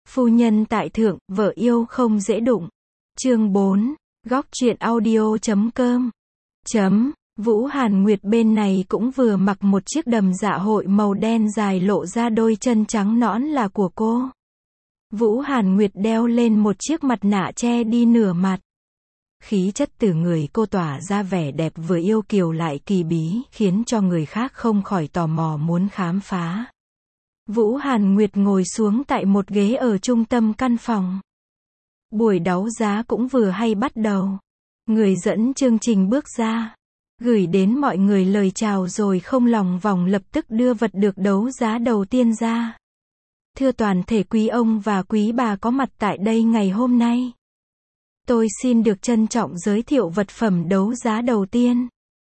Phu nhân tại thượng, vợ yêu không dễ đụng. Chương 4, góc truyện audio.com. Vũ Hàn Nguyệt bên này cũng vừa mặc một chiếc đầm dạ hội màu đen dài lộ ra đôi chân trắng nõn là của cô. Vũ Hàn Nguyệt đeo lên một chiếc mặt nạ che đi nửa mặt. Khí chất từ người cô tỏa ra vẻ đẹp vừa yêu kiều lại kỳ bí, khiến cho người khác không khỏi tò mò muốn khám phá. Vũ Hàn Nguyệt ngồi xuống tại một ghế ở trung tâm căn phòng. Buổi đấu giá cũng vừa hay bắt đầu. Người dẫn chương trình bước ra, gửi đến mọi người lời chào rồi không lòng vòng lập tức đưa vật được đấu giá đầu tiên ra. Thưa toàn thể quý ông và quý bà có mặt tại đây ngày hôm nay, tôi xin được trân trọng giới thiệu vật phẩm đấu giá đầu tiên.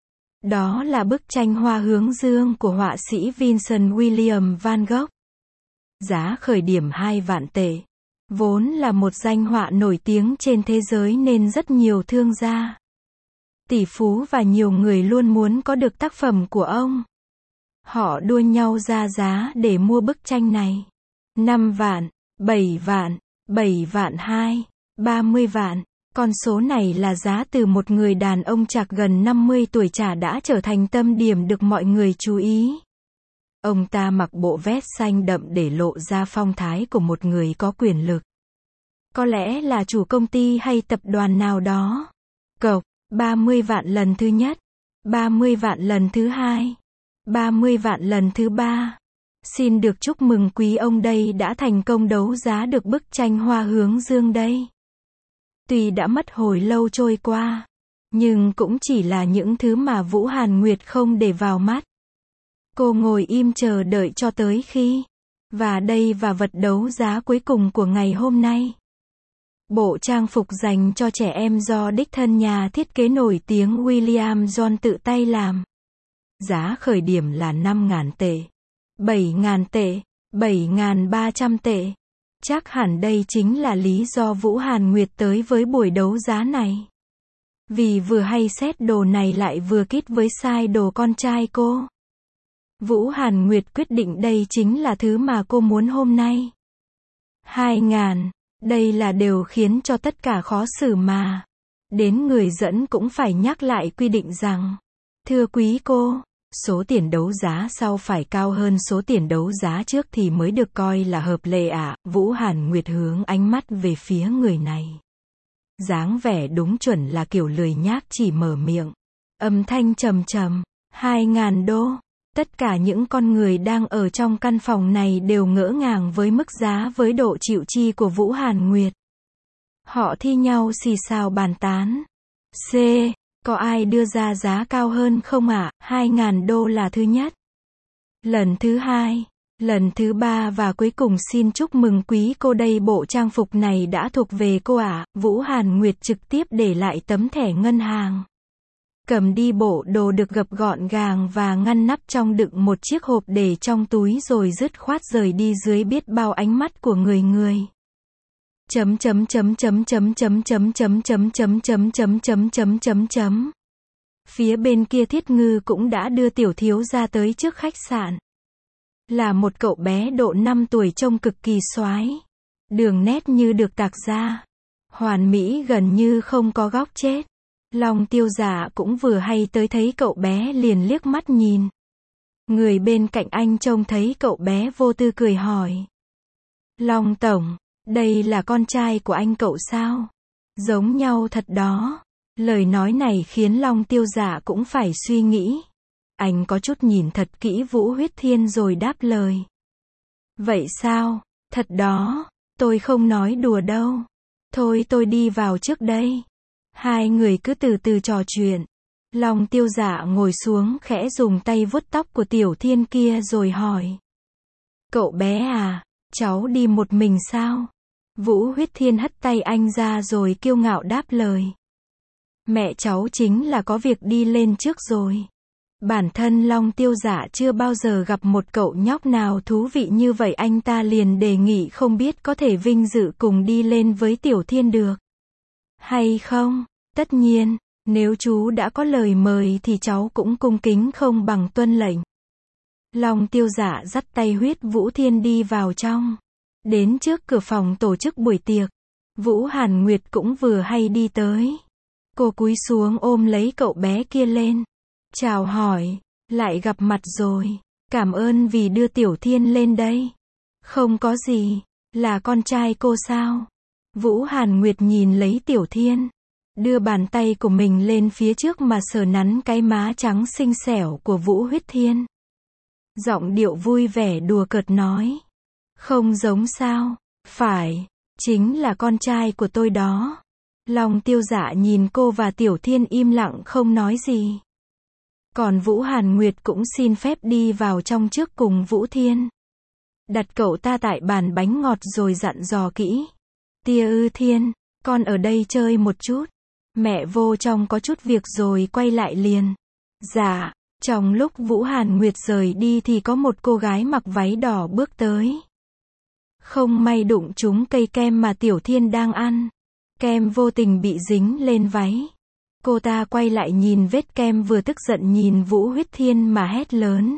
Đó là bức tranh Hoa hướng dương của họa sĩ Vincent William Van Gogh. Giá khởi điểm 2 vạn tệ. Vốn là một danh họa nổi tiếng trên thế giới nên rất nhiều thương gia, tỷ phú và nhiều người luôn muốn có được tác phẩm của ông. Họ đua nhau ra giá để mua bức tranh này. 5 vạn, 7 vạn, 7 vạn 2, 30 vạn. Con số này là giá từ một người đàn ông chạc gần 50 tuổi chả đã trở thành tâm điểm được mọi người chú ý. Ông ta mặc bộ vest xanh đậm để lộ ra phong thái của một người có quyền lực. Có lẽ là chủ công ty hay tập đoàn nào đó. Cộc, 30 vạn lần thứ nhất, 30 vạn lần thứ hai, 30 vạn lần thứ ba. Xin được chúc mừng quý ông đây đã thành công đấu giá được bức tranh Hoa hướng dương đây. Tuy đã mất hồi lâu trôi qua, nhưng cũng chỉ là những thứ mà Vũ Hàn Nguyệt không để vào mắt. Cô ngồi im chờ đợi cho tới khi, và đây và vật đấu giá cuối cùng của ngày hôm nay. Bộ trang phục dành cho trẻ em do đích thân nhà thiết kế nổi tiếng William John tự tay làm. Giá khởi điểm là 5.000 tệ, 7.000 tệ, 7.300 tệ. Chắc hẳn đây chính là lý do Vũ Hàn Nguyệt tới với buổi đấu giá này. Vì vừa hay set đồ này lại vừa kít với size đồ con trai cô. Vũ Hàn Nguyệt quyết định đây chính là thứ mà cô muốn hôm nay. 2.000, đây là điều khiến cho tất cả khó xử mà. Đến người dẫn cũng phải nhắc lại quy định rằng, thưa quý cô, số tiền đấu giá sau phải cao hơn số tiền đấu giá trước thì mới được coi là hợp lệ ạ. Vũ Hàn Nguyệt hướng ánh mắt về phía người này. Dáng vẻ đúng chuẩn là kiểu lười nhác chỉ mở miệng. Âm thanh trầm trầm, 2.000 đô. Tất cả những con người đang ở trong căn phòng này đều ngỡ ngàng với mức giá với độ chịu chi của Vũ Hàn Nguyệt. Họ thi nhau xì xào bàn tán. C. Có ai đưa ra giá cao hơn không ạ? 2.000 đô là thứ nhất. Lần thứ hai, lần thứ ba và cuối cùng xin chúc mừng quý cô đây, bộ trang phục này đã thuộc về cô ạ. Vũ Hàn Nguyệt trực tiếp để lại tấm thẻ ngân hàng. Cầm đi bộ đồ được gập gọn gàng và ngăn nắp trong đựng một chiếc hộp để trong túi rồi dứt khoát rời đi dưới biết bao ánh mắt của người người. Phía bên kia Thiết Ngư cũng đã đưa tiểu thiếu ra tới trước khách sạn. Là một cậu bé độ 5 tuổi trông cực kỳ soái. Đường nét như được tạc ra. Hoàn mỹ gần như không có góc chết. Long Tiêu Dạ cũng vừa hay tới thấy cậu bé liền liếc mắt nhìn. Người bên cạnh anh trông thấy cậu bé vô tư cười hỏi. Long tổng, đây là con trai của anh cậu sao? Giống nhau thật đó. Lời nói này khiến Long Tiêu Dạ cũng phải suy nghĩ. Anh có chút nhìn thật kỹ Vũ Huyết Thiên rồi đáp lời. Vậy sao? Thật đó. Tôi không nói đùa đâu. Thôi tôi đi vào trước đây. Hai người cứ từ từ trò chuyện. Long Tiêu Dạ ngồi xuống khẽ dùng tay vuốt tóc của Tiểu Thiên kia rồi hỏi. Cậu bé à, cháu đi một mình sao? Vũ Huyết Thiên hất tay anh ra rồi kiêu ngạo đáp lời. Mẹ cháu chính là có việc đi lên trước rồi. Bản thân Long Tiêu Dạ chưa bao giờ gặp một cậu nhóc nào thú vị như vậy, anh ta liền đề nghị không biết có thể vinh dự cùng đi lên với Tiểu Thiên được hay không? Tất nhiên, nếu chú đã có lời mời thì cháu cũng cung kính không bằng tuân lệnh. Long Tiêu Dạ dắt tay Huyết Vũ Thiên đi vào trong. Đến trước cửa phòng tổ chức buổi tiệc, Vũ Hàn Nguyệt cũng vừa hay đi tới. Cô cúi xuống ôm lấy cậu bé kia lên. Chào hỏi, lại gặp mặt rồi. Cảm ơn vì đưa Tiểu Thiên lên đây. Không có gì, là con trai cô sao? Vũ Hàn Nguyệt nhìn lấy Tiểu Thiên, đưa bàn tay của mình lên phía trước mà sờ nắn cái má trắng xinh xẻo của Vũ Huyết Thiên. Giọng điệu vui vẻ đùa cợt nói. Không giống sao? Phải, chính là con trai của tôi đó. Long Tiêu Dạ nhìn cô và Tiểu Thiên im lặng không nói gì. Còn Vũ Hàn Nguyệt cũng xin phép đi vào trong trước cùng Vũ Thiên. Đặt cậu ta tại bàn bánh ngọt rồi dặn dò kỹ. Tia Thiên, con ở đây chơi một chút. Mẹ vô trong có chút việc rồi quay lại liền. Dạ, trong lúc Vũ Hàn Nguyệt rời đi thì có một cô gái mặc váy đỏ bước tới. Không may đụng trúng cây kem mà Tiểu Thiên đang ăn. Kem vô tình bị dính lên váy. Cô ta quay lại nhìn vết kem vừa tức giận nhìn Vũ Huyết Thiên mà hét lớn.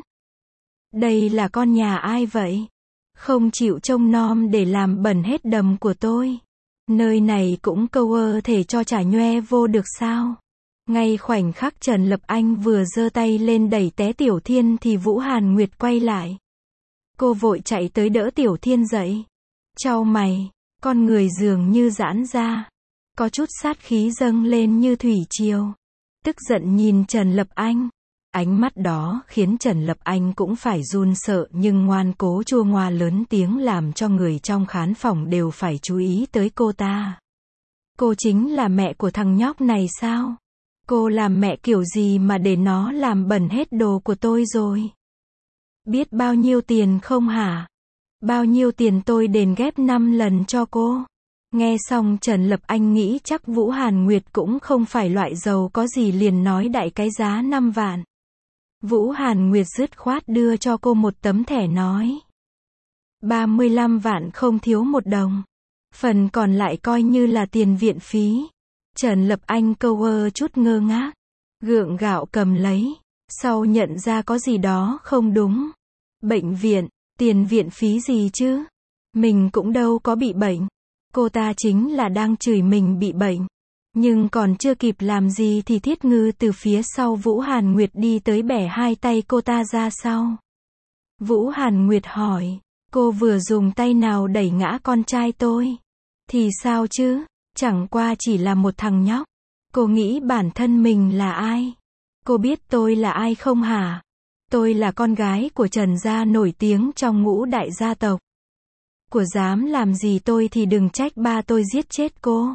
Đây là con nhà ai vậy? Không chịu trông nom để làm bẩn hết đầm của tôi. Nơi này cũng câu thể cho chả nhoe vô được sao? Ngay khoảnh khắc Trần Lập Anh vừa giơ tay lên đẩy té Tiểu Thiên thì Vũ Hàn Nguyệt quay lại. Cô vội chạy tới đỡ Tiểu Thiên dậy. Chau mày, con người dường như giãn ra. Có chút sát khí dâng lên như thủy triều. Tức giận nhìn Trần Lập Anh. Ánh mắt đó khiến Trần Lập Anh cũng phải run sợ nhưng ngoan cố chua ngoa lớn tiếng làm cho người trong khán phòng đều phải chú ý tới cô ta. Cô chính là mẹ của thằng nhóc này sao? Cô làm mẹ kiểu gì mà để nó làm bẩn hết đồ của tôi rồi? Biết bao nhiêu tiền không hả? Bao nhiêu tiền tôi đền ghép 5 lần cho cô? Nghe xong Trần Lập Anh nghĩ chắc Vũ Hàn Nguyệt cũng không phải loại giàu có gì liền nói đại cái giá 5 vạn. Vũ Hàn Nguyệt dứt khoát đưa cho cô một tấm thẻ nói. 35 vạn không thiếu một đồng. Phần còn lại coi như là tiền viện phí. Trần Lập Anh chút ngơ ngác. Gượng gạo cầm lấy. Sau nhận ra có gì đó không đúng. Bệnh viện, tiền viện phí gì chứ? Mình cũng đâu có bị bệnh. Cô ta chính là đang chửi mình bị bệnh. Nhưng còn chưa kịp làm gì thì Thiết Ngư từ phía sau Vũ Hàn Nguyệt đi tới bẻ hai tay cô ta ra sau. Vũ Hàn Nguyệt hỏi, cô vừa dùng tay nào đẩy ngã con trai tôi? Thì sao chứ, chẳng qua chỉ là một thằng nhóc. Cô nghĩ bản thân mình là ai? Cô biết tôi là ai không hả? Tôi là con gái của Trần gia nổi tiếng trong ngũ đại gia tộc. Cô dám làm gì tôi thì đừng trách ba tôi giết chết cô.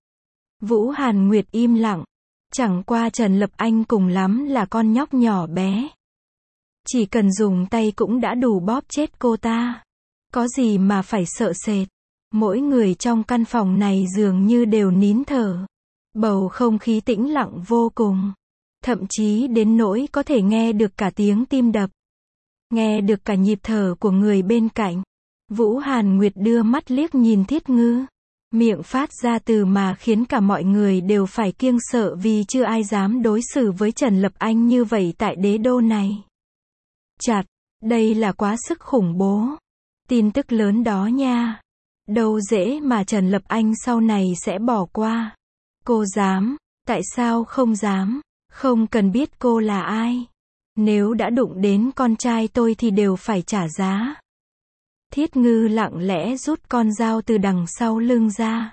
Vũ Hàn Nguyệt im lặng. Chẳng qua Trần Lập Anh cùng lắm là con nhóc nhỏ bé. Chỉ cần dùng tay cũng đã đủ bóp chết cô ta. Có gì mà phải sợ sệt. Mỗi người trong căn phòng này dường như đều nín thở. Bầu không khí tĩnh lặng vô cùng. Thậm chí đến nỗi có thể nghe được cả tiếng tim đập. Nghe được cả nhịp thở của người bên cạnh. Vũ Hàn Nguyệt đưa mắt liếc nhìn Thiết Ngư. Miệng phát ra từ mà khiến cả mọi người đều phải kiêng sợ vì chưa ai dám đối xử với Trần Lập Anh như vậy tại đế đô này. Chặt, đây là quá sức khủng bố. Tin tức lớn đó nha. Đâu dễ mà Trần Lập Anh sau này sẽ bỏ qua. Cô dám, tại sao không dám, không cần biết cô là ai. Nếu đã đụng đến con trai tôi thì đều phải trả giá. Thiết Ngư lặng lẽ rút con dao từ đằng sau lưng ra.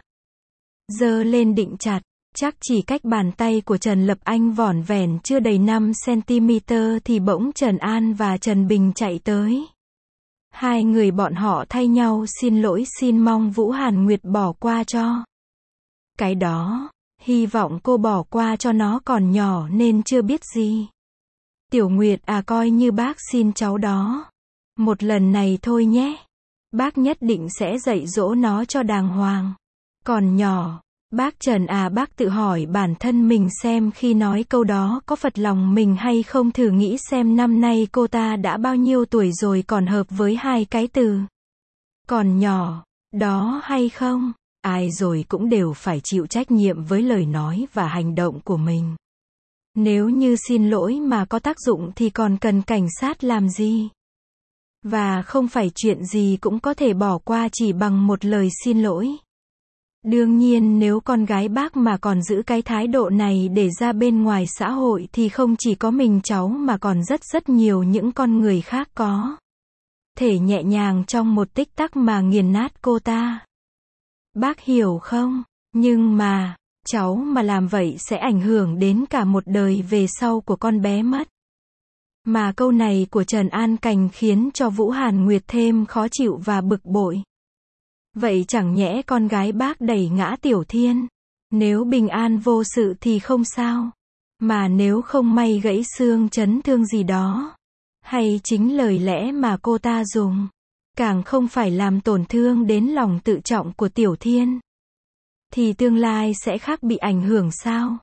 Giơ lên định chặt, chắc chỉ cách bàn tay của Trần Lập Anh vỏn vẹn chưa đầy 5 cm thì bỗng Trần An và Trần Bình chạy tới. Hai người bọn họ thay nhau xin lỗi xin mong Vũ Hàn Nguyệt bỏ qua cho. Cái đó, hy vọng cô bỏ qua cho nó còn nhỏ nên chưa biết gì. Tiểu Nguyệt à, coi như bác xin cháu đó. Một lần này thôi nhé. Bác nhất định sẽ dạy dỗ nó cho đàng hoàng. Còn nhỏ, bác Trần à, bác tự hỏi bản thân mình xem khi nói câu đó có phật lòng mình hay không, thử nghĩ xem năm nay cô ta đã bao nhiêu tuổi rồi còn hợp với hai cái từ còn nhỏ đó hay không? Ai rồi cũng đều phải chịu trách nhiệm với lời nói và hành động của mình. Nếu như xin lỗi mà có tác dụng thì còn cần cảnh sát làm gì? Và không phải chuyện gì cũng có thể bỏ qua chỉ bằng một lời xin lỗi. Đương nhiên nếu con gái bác mà còn giữ cái thái độ này để ra bên ngoài xã hội thì không chỉ có mình cháu mà còn rất nhiều những con người khác có thể nhẹ nhàng trong một tích tắc mà nghiền nát cô ta. Bác hiểu không? Nhưng mà, cháu mà làm vậy sẽ ảnh hưởng đến cả một đời về sau của con bé mất. Mà câu này của Trần An Cành khiến cho Vũ Hàn Nguyệt thêm khó chịu và bực bội. Vậy chẳng nhẽ con gái bác đẩy ngã Tiểu Thiên? Nếu bình an vô sự thì không sao. Mà nếu không may gãy xương chấn thương gì đó, hay chính lời lẽ mà cô ta dùng, càng không phải làm tổn thương đến lòng tự trọng của Tiểu Thiên, thì tương lai sẽ khác bị ảnh hưởng sao?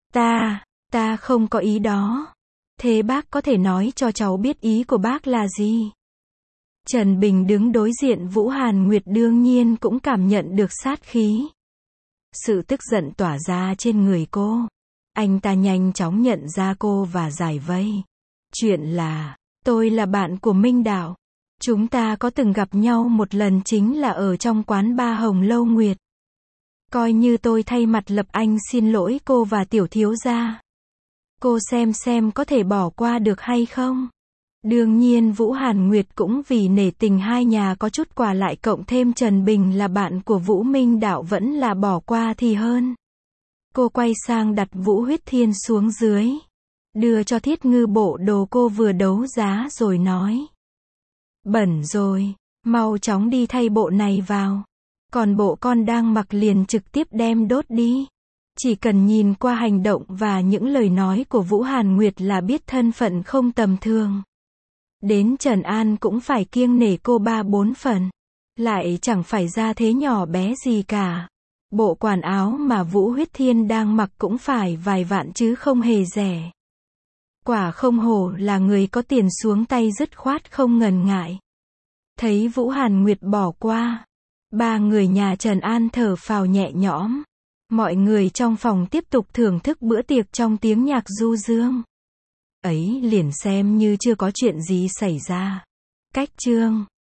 Ta không có ý đó. Thế bác có thể nói cho cháu biết ý của bác là gì? Trần Bình đứng đối diện Vũ Hàn Nguyệt đương nhiên cũng cảm nhận được sát khí. Sự tức giận tỏa ra trên người cô. Anh ta nhanh chóng nhận ra cô và giải vây. Chuyện là, tôi là bạn của Minh Đạo. Chúng ta có từng gặp nhau một lần chính là ở trong quán bar Hồng Lâu Nguyệt. Coi như tôi thay mặt lập anh xin lỗi cô và Tiểu thiếu gia. Cô xem có thể bỏ qua được hay không? Đương nhiên Vũ Hàn Nguyệt cũng vì nể tình hai nhà có chút quà lại cộng thêm Trần Bình là bạn của Vũ Minh Đạo vẫn là bỏ qua thì hơn. Cô quay sang đặt Vũ Huyết Thiên xuống dưới. Đưa cho Thiết Ngư bộ đồ cô vừa đấu giá rồi nói. Bẩn rồi, mau chóng đi thay bộ này vào. Còn bộ con đang mặc liền trực tiếp đem đốt đi. Chỉ cần nhìn qua hành động và những lời nói của Vũ Hàn Nguyệt là biết thân phận không tầm thường. Đến Trần An cũng phải kiêng nể cô 3-4 phần. Lại chẳng phải ra thế nhỏ bé gì cả. Bộ quần áo mà Vũ Huyết Thiên đang mặc cũng phải vài vạn chứ không hề rẻ. Quả không hổ là người có tiền xuống tay dứt khoát không ngần ngại. Thấy Vũ Hàn Nguyệt bỏ qua, ba người nhà Trần An thở phào nhẹ nhõm. Mọi người trong phòng tiếp tục thưởng thức bữa tiệc trong tiếng nhạc du dương. Ấy liền xem như chưa có chuyện gì xảy ra. Cách chương